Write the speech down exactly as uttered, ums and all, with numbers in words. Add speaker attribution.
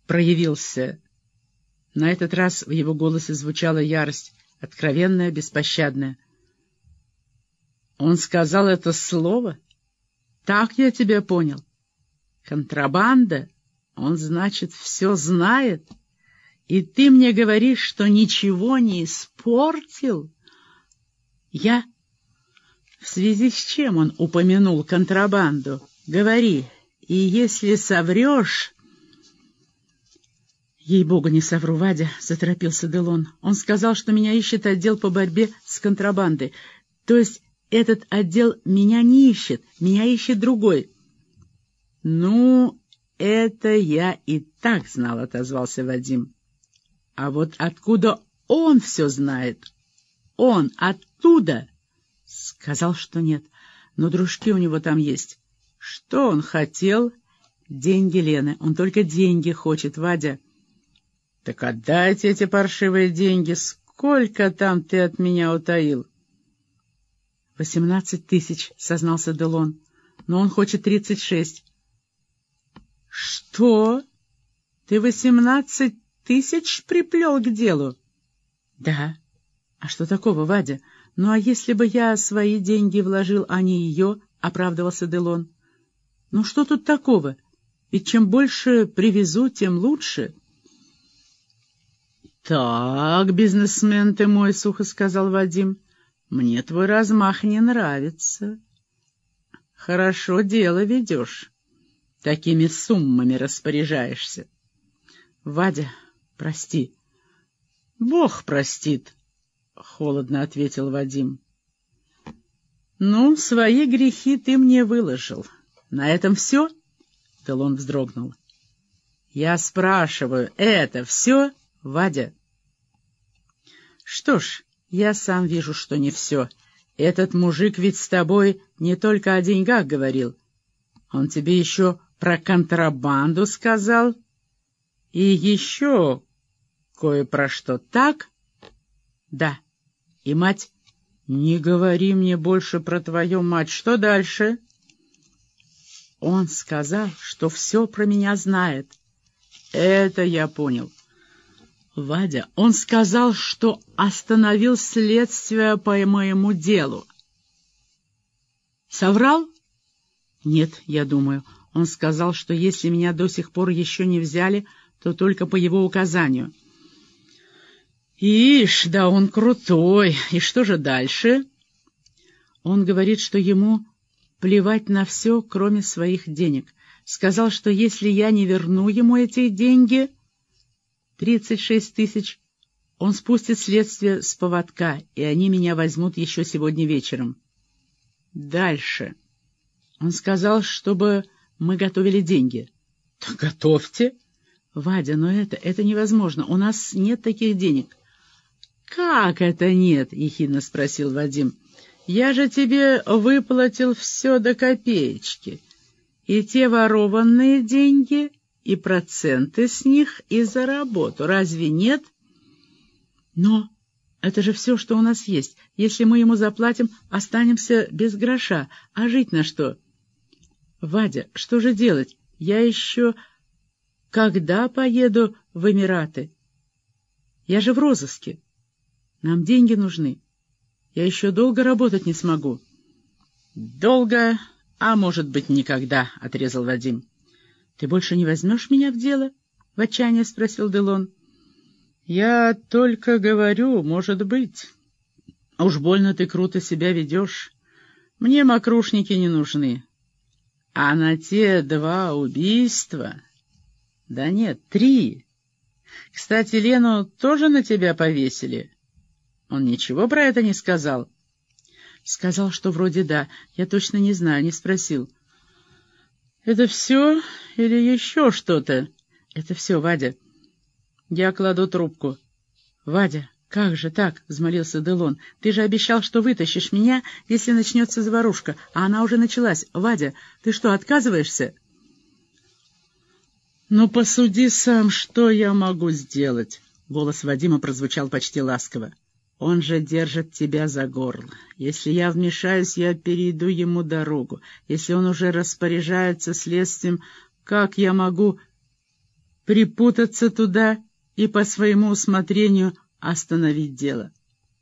Speaker 1: проявился. На этот раз в его голосе звучала ярость, откровенная, беспощадная. Он сказал это слово? Так я тебя понял. Контрабанда? Он, значит, все знает? И ты мне говоришь, что ничего не испортил? Я... В связи с чем он упомянул контрабанду? Говори, и если соврешь... «Ей-богу, не совру, Вадя», — заторопился Делон. «Он сказал, что меня ищет отдел по борьбе с контрабандой. То есть этот отдел меня не ищет, меня ищет другой». «Ну, это я и так знал», — отозвался Вадим. «А вот откуда он все знает? Он оттуда?» Сказал, что нет, но дружки у него там есть. Что он хотел? Деньги Лены. Он только деньги хочет, Вадя. «Так отдайте эти паршивые деньги. Сколько там ты от меня утаил?» «Восемнадцать тысяч», — сознался Делон. «Но он хочет тридцать шесть». «Что? Ты восемнадцать тысяч приплел к делу?» «Да. А что такого, Вадя? Ну, а если бы я свои деньги вложил, а не ее?» — оправдывался Делон. «Ну, что тут такого? Ведь чем больше привезу, тем лучше». «Так, бизнесмен ты мой», — сухо сказал Вадим, — «мне твой размах не нравится. Хорошо дело ведешь, такими суммами распоряжаешься». «Вадя, прости». «Бог простит», — холодно ответил Вадим. «Ну, свои грехи ты мне выложил. На этом все?» — Делон вздрогнул. «Я спрашиваю, это все?» «Вадя». «Что ж, я сам вижу, что не все. Этот мужик ведь с тобой не только о деньгах говорил. Он тебе еще про контрабанду сказал. И еще кое про что, так?» «Да. И мать?» «Не говори мне больше про твою мать. Что дальше?» «Он сказал, что все про меня знает». «Это я понял». «Вадя, он сказал, что остановил следствие по моему делу». «Соврал?» «Нет, я думаю. Он сказал, что если меня до сих пор еще не взяли, то только по его указанию». «Ишь, да он крутой! И что же дальше?» «Он говорит, что ему плевать на все, кроме своих денег. Сказал, что если я не верну ему эти деньги... Тридцать шесть тысяч. Он спустит следствие с поводка, и они меня возьмут еще сегодня вечером. Дальше. Он сказал, чтобы мы готовили деньги». «Так готовьте». «Вадя, но это, это невозможно. У нас нет таких денег». «Как это нет?» — ехидно спросил Вадим. «Я же тебе выплатил все до копеечки. И те ворованные деньги... и проценты с них, и за работу. Разве нет?» «Но это же все, что у нас есть. Если мы ему заплатим, останемся без гроша. А жить на что?» «Вадя, что же делать? Я еще... когда поеду в Эмираты? Я же в розыске. Нам деньги нужны. Я еще долго работать не смогу». «Долго, а может быть, никогда», — отрезал Вадим. «Ты больше не возьмешь меня в дело?» — в отчаянии спросил Делон. «Я только говорю, может быть. Уж больно ты круто себя ведешь. Мне мокрушники не нужны. А на те два убийства... Да нет, три. Кстати, Лену тоже на тебя повесили. Он ничего про это не сказал?» «Сказал, что вроде да. Я точно не знаю, не спросил». «Это все или еще что-то?» «Это все, Вадя». Я кладу трубку. «Вадя, как же так?» — взмолился Делон. «Ты же обещал, что вытащишь меня, если начнется заварушка, а она уже началась. Вадя, ты что, отказываешься?» «Ну, посуди сам, что я могу сделать?» Голос Вадима прозвучал почти ласково. «Он же держит тебя за горло. Если я вмешаюсь, я перейду ему дорогу. Если он уже распоряжается следствием, как я могу...» припутаться туда и по своему усмотрению остановить дело.